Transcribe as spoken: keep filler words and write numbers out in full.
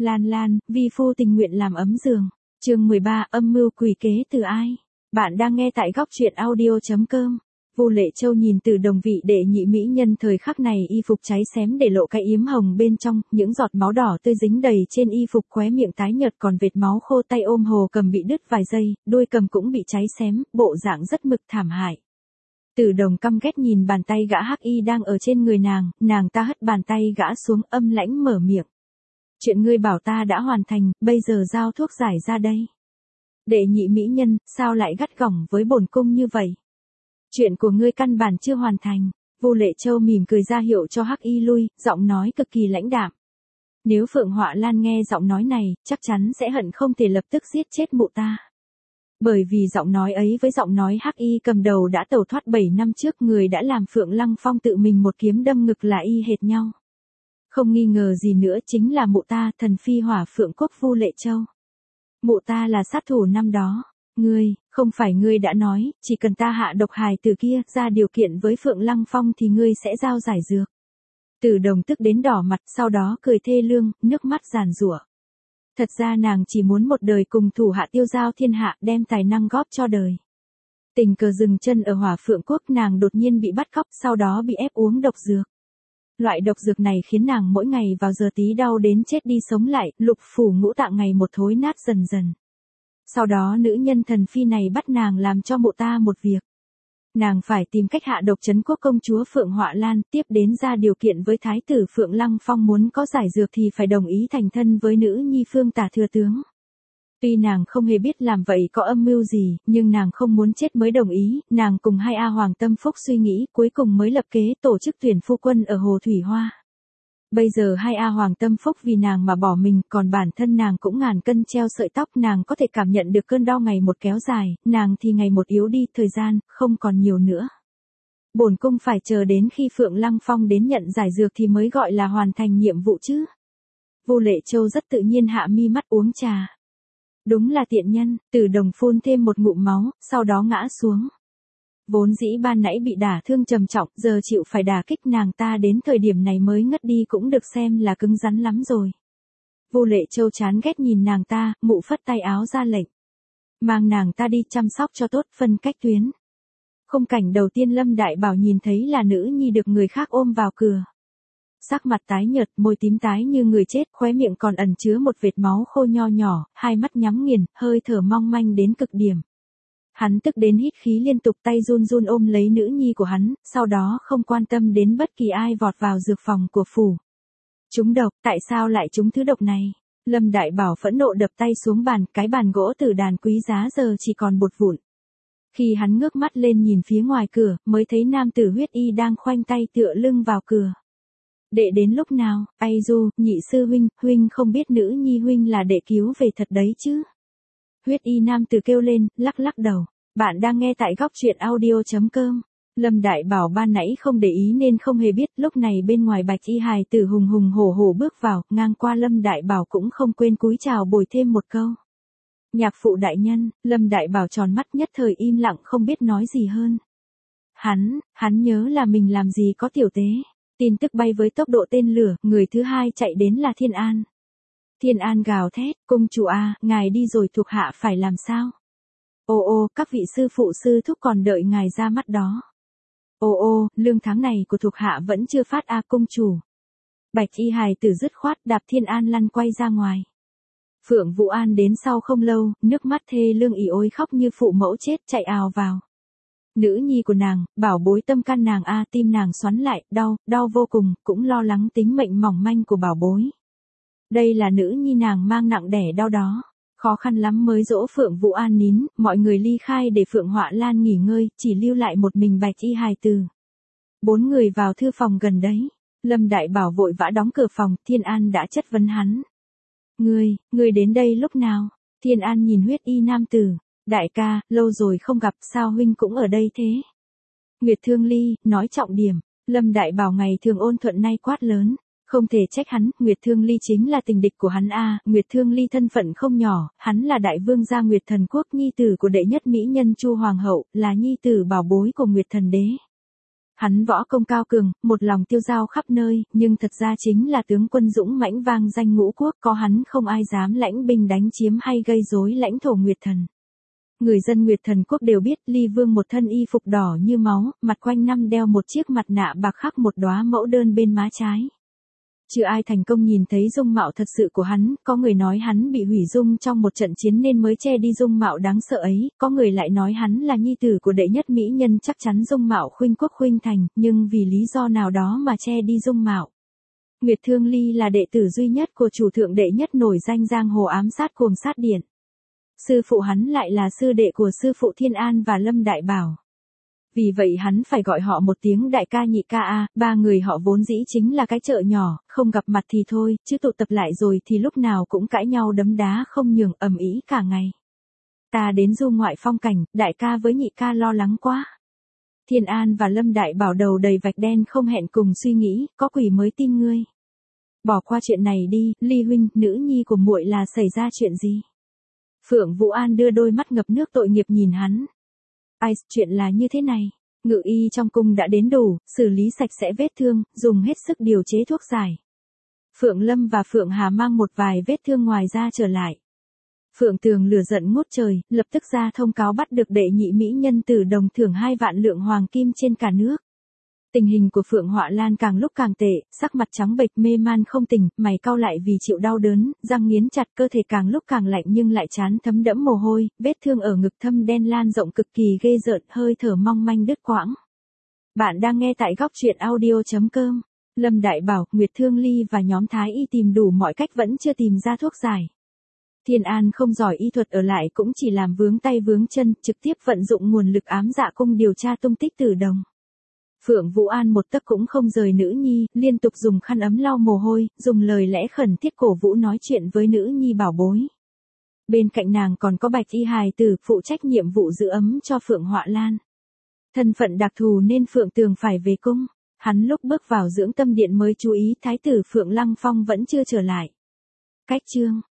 Lan Lan, vi phu tình nguyện làm ấm giường. Chương mười ba, âm mưu quỷ kế từ ai? Bạn đang nghe tại góc truyện audio chấm com. Vu Lệ Châu nhìn Từ Đồng vị đệ nhị mỹ nhân thời khắc này y phục cháy xém để lộ cái yếm hồng bên trong, những giọt máu đỏ tươi dính đầy trên y phục, khóe miệng tái nhợt còn vệt máu khô, tay ôm hồ cầm bị đứt vài giây, đuôi cầm cũng bị cháy xém, bộ dạng rất mực thảm hại. Từ Đồng căm ghét nhìn bàn tay gã hắc y đang ở trên người nàng, nàng ta hất bàn tay gã xuống, âm lãnh mở miệng. Chuyện ngươi bảo ta đã hoàn thành, bây giờ giao thuốc giải ra đây. Đệ nhị mỹ nhân, sao lại gắt gỏng với bổn cung như vậy? Chuyện của ngươi căn bản chưa hoàn thành. Vu Lệ Châu mỉm cười ra hiệu cho hắc y lui, giọng nói cực kỳ lãnh đạm. Nếu Phượng Họa Lan nghe giọng nói này, chắc chắn sẽ hận không thể lập tức giết chết mụ ta. Bởi vì giọng nói ấy với giọng nói hắc y cầm đầu đã tẩu thoát bảy năm trước, người đã làm Phượng Lăng Phong tự mình một kiếm đâm ngực là y hệt nhau. Không nghi ngờ gì nữa, chính là mụ ta, thần phi Hỏa Phượng Quốc Vu Lệ Châu. Mụ ta là sát thủ năm đó. Ngươi, không phải ngươi đã nói, chỉ cần ta hạ độc hài tử kia, ra điều kiện với Phượng Lăng Phong thì ngươi sẽ giao giải dược. Từ Đồng tức đến đỏ mặt, sau đó cười thê lương, nước mắt giàn giụa. Thật ra nàng chỉ muốn một đời cùng thủ hạ tiêu giao thiên hạ, đem tài năng góp cho đời. Tình cờ dừng chân ở Hỏa Phượng Quốc, nàng đột nhiên bị bắt cóc, sau đó bị ép uống độc dược. Loại độc dược này khiến nàng mỗi ngày vào giờ tí đau đến chết đi sống lại, lục phủ ngũ tạng ngày một thối nát dần dần. Sau đó nữ nhân thần phi này bắt nàng làm cho mụ ta một việc. Nàng phải tìm cách hạ độc trấn quốc công chúa Phượng Họa Lan, tiếp đến ra điều kiện với thái tử Phượng Lăng Phong, muốn có giải dược thì phải đồng ý thành thân với nữ nhi Phương Tả thừa tướng. Tuy nàng không hề biết làm vậy có âm mưu gì, nhưng nàng không muốn chết mới đồng ý, nàng cùng hai A Hoàng Tâm Phúc suy nghĩ, cuối cùng mới lập kế tổ chức tuyển phu quân ở Hồ Thủy Hoa. Bây giờ hai A Hoàng Tâm Phúc vì nàng mà bỏ mình, còn bản thân nàng cũng ngàn cân treo sợi tóc, nàng có thể cảm nhận được cơn đau ngày một kéo dài, nàng thì ngày một yếu đi, thời gian không còn nhiều nữa. Bổn cung phải chờ đến khi Phượng Lăng Phong đến nhận giải dược thì mới gọi là hoàn thành nhiệm vụ chứ. Vu Lệ Châu rất tự nhiên hạ mi mắt uống trà. Đúng là tiện nhân. Từ Đồng phun thêm một ngụm máu, sau đó ngã xuống. Vốn dĩ ban nãy bị đả thương trầm trọng, giờ chịu phải đả kích nàng ta đến thời điểm này mới ngất đi cũng được xem là cứng rắn lắm rồi. Vu Lệ Châu chán ghét nhìn nàng ta, mụ phất tay áo ra lệnh. Mang nàng ta đi chăm sóc cho tốt, phân cách tuyến. Khung cảnh đầu tiên Lâm Đại Bảo nhìn thấy là nữ nhi được người khác ôm vào cửa. Sắc mặt tái nhợt, môi tím tái như người chết, khóe miệng còn ẩn chứa một vệt máu khô nho nhỏ, hai mắt nhắm nghiền, hơi thở mong manh đến cực điểm. Hắn tức đến hít khí liên tục, tay run run ôm lấy nữ nhi của hắn, sau đó không quan tâm đến bất kỳ ai vọt vào dược phòng của phủ. Trúng độc, tại sao lại trúng thứ độc này? Lâm Đại Bảo phẫn nộ đập tay xuống bàn, cái bàn gỗ tử đàn quý giá giờ chỉ còn bột vụn. Khi hắn ngước mắt lên nhìn phía ngoài cửa, mới thấy nam tử Huyết Y đang khoanh tay tựa lưng vào cửa. Đệ đến lúc nào? Ai du, nhị sư huynh, huynh không biết nữ nhi huynh là đệ cứu về thật đấy chứ? Huyết Y nam tử kêu lên, lắc lắc đầu. Bạn đang nghe tại góc truyện audio chấm com. Lâm Đại Bảo ban nãy không để ý nên không hề biết, lúc này bên ngoài Bạch Y hài tử hùng hùng hổ hổ bước vào, ngang qua Lâm Đại Bảo cũng không quên cúi chào bồi thêm một câu. Nhạc phụ đại nhân. Lâm Đại Bảo tròn mắt nhất thời im lặng không biết nói gì hơn. Hắn, hắn nhớ là mình làm gì có tiểu tế. Tin tức bay với tốc độ tên lửa, người thứ hai chạy đến là Thiên An. Thiên An gào thét, công chủ a, ngài đi rồi thuộc hạ phải làm sao? Ô ô, các vị sư phụ sư thúc còn đợi ngài ra mắt đó. Ô ô, lương tháng này của thuộc hạ vẫn chưa phát a công chủ. Bạch Y hài tử dứt khoát đạp Thiên An lăn quay ra ngoài. Phượng Vũ An đến sau không lâu, nước mắt thê lương ỉ ôi khóc như phụ mẫu chết, chạy ào vào. Nữ nhi của nàng, bảo bối tâm can nàng a, tim nàng xoắn lại, đau, đau vô cùng, cũng lo lắng tính mệnh mỏng manh của bảo bối. Đây là nữ nhi nàng mang nặng đẻ đau đó. Khó khăn lắm mới dỗ Phượng Vũ An nín, mọi người ly khai để Phượng Họa Lan nghỉ ngơi, chỉ lưu lại một mình Bạch Y hài tử. Bốn người vào thư phòng gần đấy. Lâm Đại Bảo vội vã đóng cửa phòng, Thiên An đã chất vấn hắn. Ngươi, ngươi đến đây lúc nào? Thiên An nhìn Huyết Y nam tử. Đại ca, lâu rồi không gặp, sao huynh cũng ở đây thế? Nguyệt Thương Ly, nói trọng điểm. Lâm Đại Bảo ngày thường ôn thuận nay quát lớn. Không thể trách hắn, Nguyệt Thương Ly chính là tình địch của hắn a, Nguyệt Thương Ly thân phận không nhỏ, hắn là đại vương gia Nguyệt Thần Quốc, nhi tử của đệ nhất mỹ nhân Chu Hoàng hậu, là nhi tử bảo bối của Nguyệt Thần Đế. Hắn võ công cao cường, một lòng tiêu dao khắp nơi, nhưng thật ra chính là tướng quân dũng mãnh vang danh ngũ quốc, có hắn không ai dám lãnh binh đánh chiếm hay gây rối lãnh thổ Nguyệt Thần. Người dân Nguyệt Thần quốc đều biết Ly Vương một thân y phục đỏ như máu, mặt quanh năm đeo một chiếc mặt nạ bạc khắc một đóa mẫu đơn bên má trái. Chưa ai thành công nhìn thấy dung mạo thật sự của hắn, có người nói hắn bị hủy dung trong một trận chiến nên mới che đi dung mạo đáng sợ ấy, có người lại nói hắn là nhi tử của đệ nhất mỹ nhân chắc chắn dung mạo khuynh quốc khuynh thành, nhưng vì lý do nào đó mà che đi dung mạo. Nguyệt Thương Ly là đệ tử duy nhất của chủ thượng đệ nhất nổi danh giang hồ ám sát cuồng sát điện. Sư phụ hắn lại là sư đệ của sư phụ Thiên An và Lâm Đại Bảo. Vì vậy hắn phải gọi họ một tiếng đại ca nhị ca a, ba người họ vốn dĩ chính là cái chợ nhỏ, không gặp mặt thì thôi, chứ tụ tập lại rồi thì lúc nào cũng cãi nhau đấm đá không nhường, ầm ĩ cả ngày. Ta đến du ngoại phong cảnh, đại ca với nhị ca lo lắng quá. Thiên An và Lâm Đại Bảo đầu đầy vạch đen không hẹn cùng suy nghĩ, có quỷ mới tin ngươi. Bỏ qua chuyện này đi, Ly huynh, nữ nhi của muội là xảy ra chuyện gì? Phượng Vũ An đưa đôi mắt ngập nước tội nghiệp nhìn hắn. Ai, chuyện là như thế này. Ngự y trong cung đã đến đủ, xử lý sạch sẽ vết thương, dùng hết sức điều chế thuốc giải. Phượng Lâm và Phượng Hà mang một vài vết thương ngoài ra trở lại. Phượng Tường lửa giận ngút trời, lập tức ra thông cáo bắt được đệ nhị mỹ nhân Tử Đồng thưởng hai vạn lượng hoàng kim trên cả nước. Tình hình của Phượng Họa Lan càng lúc càng tệ, sắc mặt trắng bệch mê man không tỉnh, mày cau lại vì chịu đau đớn, răng nghiến chặt, cơ thể càng lúc càng lạnh nhưng lại trán thấm đẫm mồ hôi, vết thương ở ngực thâm đen lan rộng cực kỳ ghê rợn, hơi thở mong manh đứt quãng. Bạn đang nghe tại góc truyện audio chấm com. Lâm Đại Bảo, Nguyệt Thương Ly và nhóm Thái Y tìm đủ mọi cách vẫn chưa tìm ra thuốc giải. Thiên An không giỏi y thuật ở lại cũng chỉ làm vướng tay vướng chân, trực tiếp vận dụng nguồn lực ám dạ cung điều tra tung tích Tử Đồng. Phượng Vũ An một tấc cũng không rời nữ nhi, liên tục dùng khăn ấm lau mồ hôi, dùng lời lẽ khẩn thiết cổ vũ nói chuyện với nữ nhi bảo bối. Bên cạnh nàng còn có Bạch Y hài tử phụ trách nhiệm vụ giữ ấm cho Phượng Họa Lan. Thân phận đặc thù nên Phượng Tường phải về cung. Hắn lúc bước vào dưỡng tâm điện mới chú ý thái tử Phượng Lăng Phong vẫn chưa trở lại. Cách chương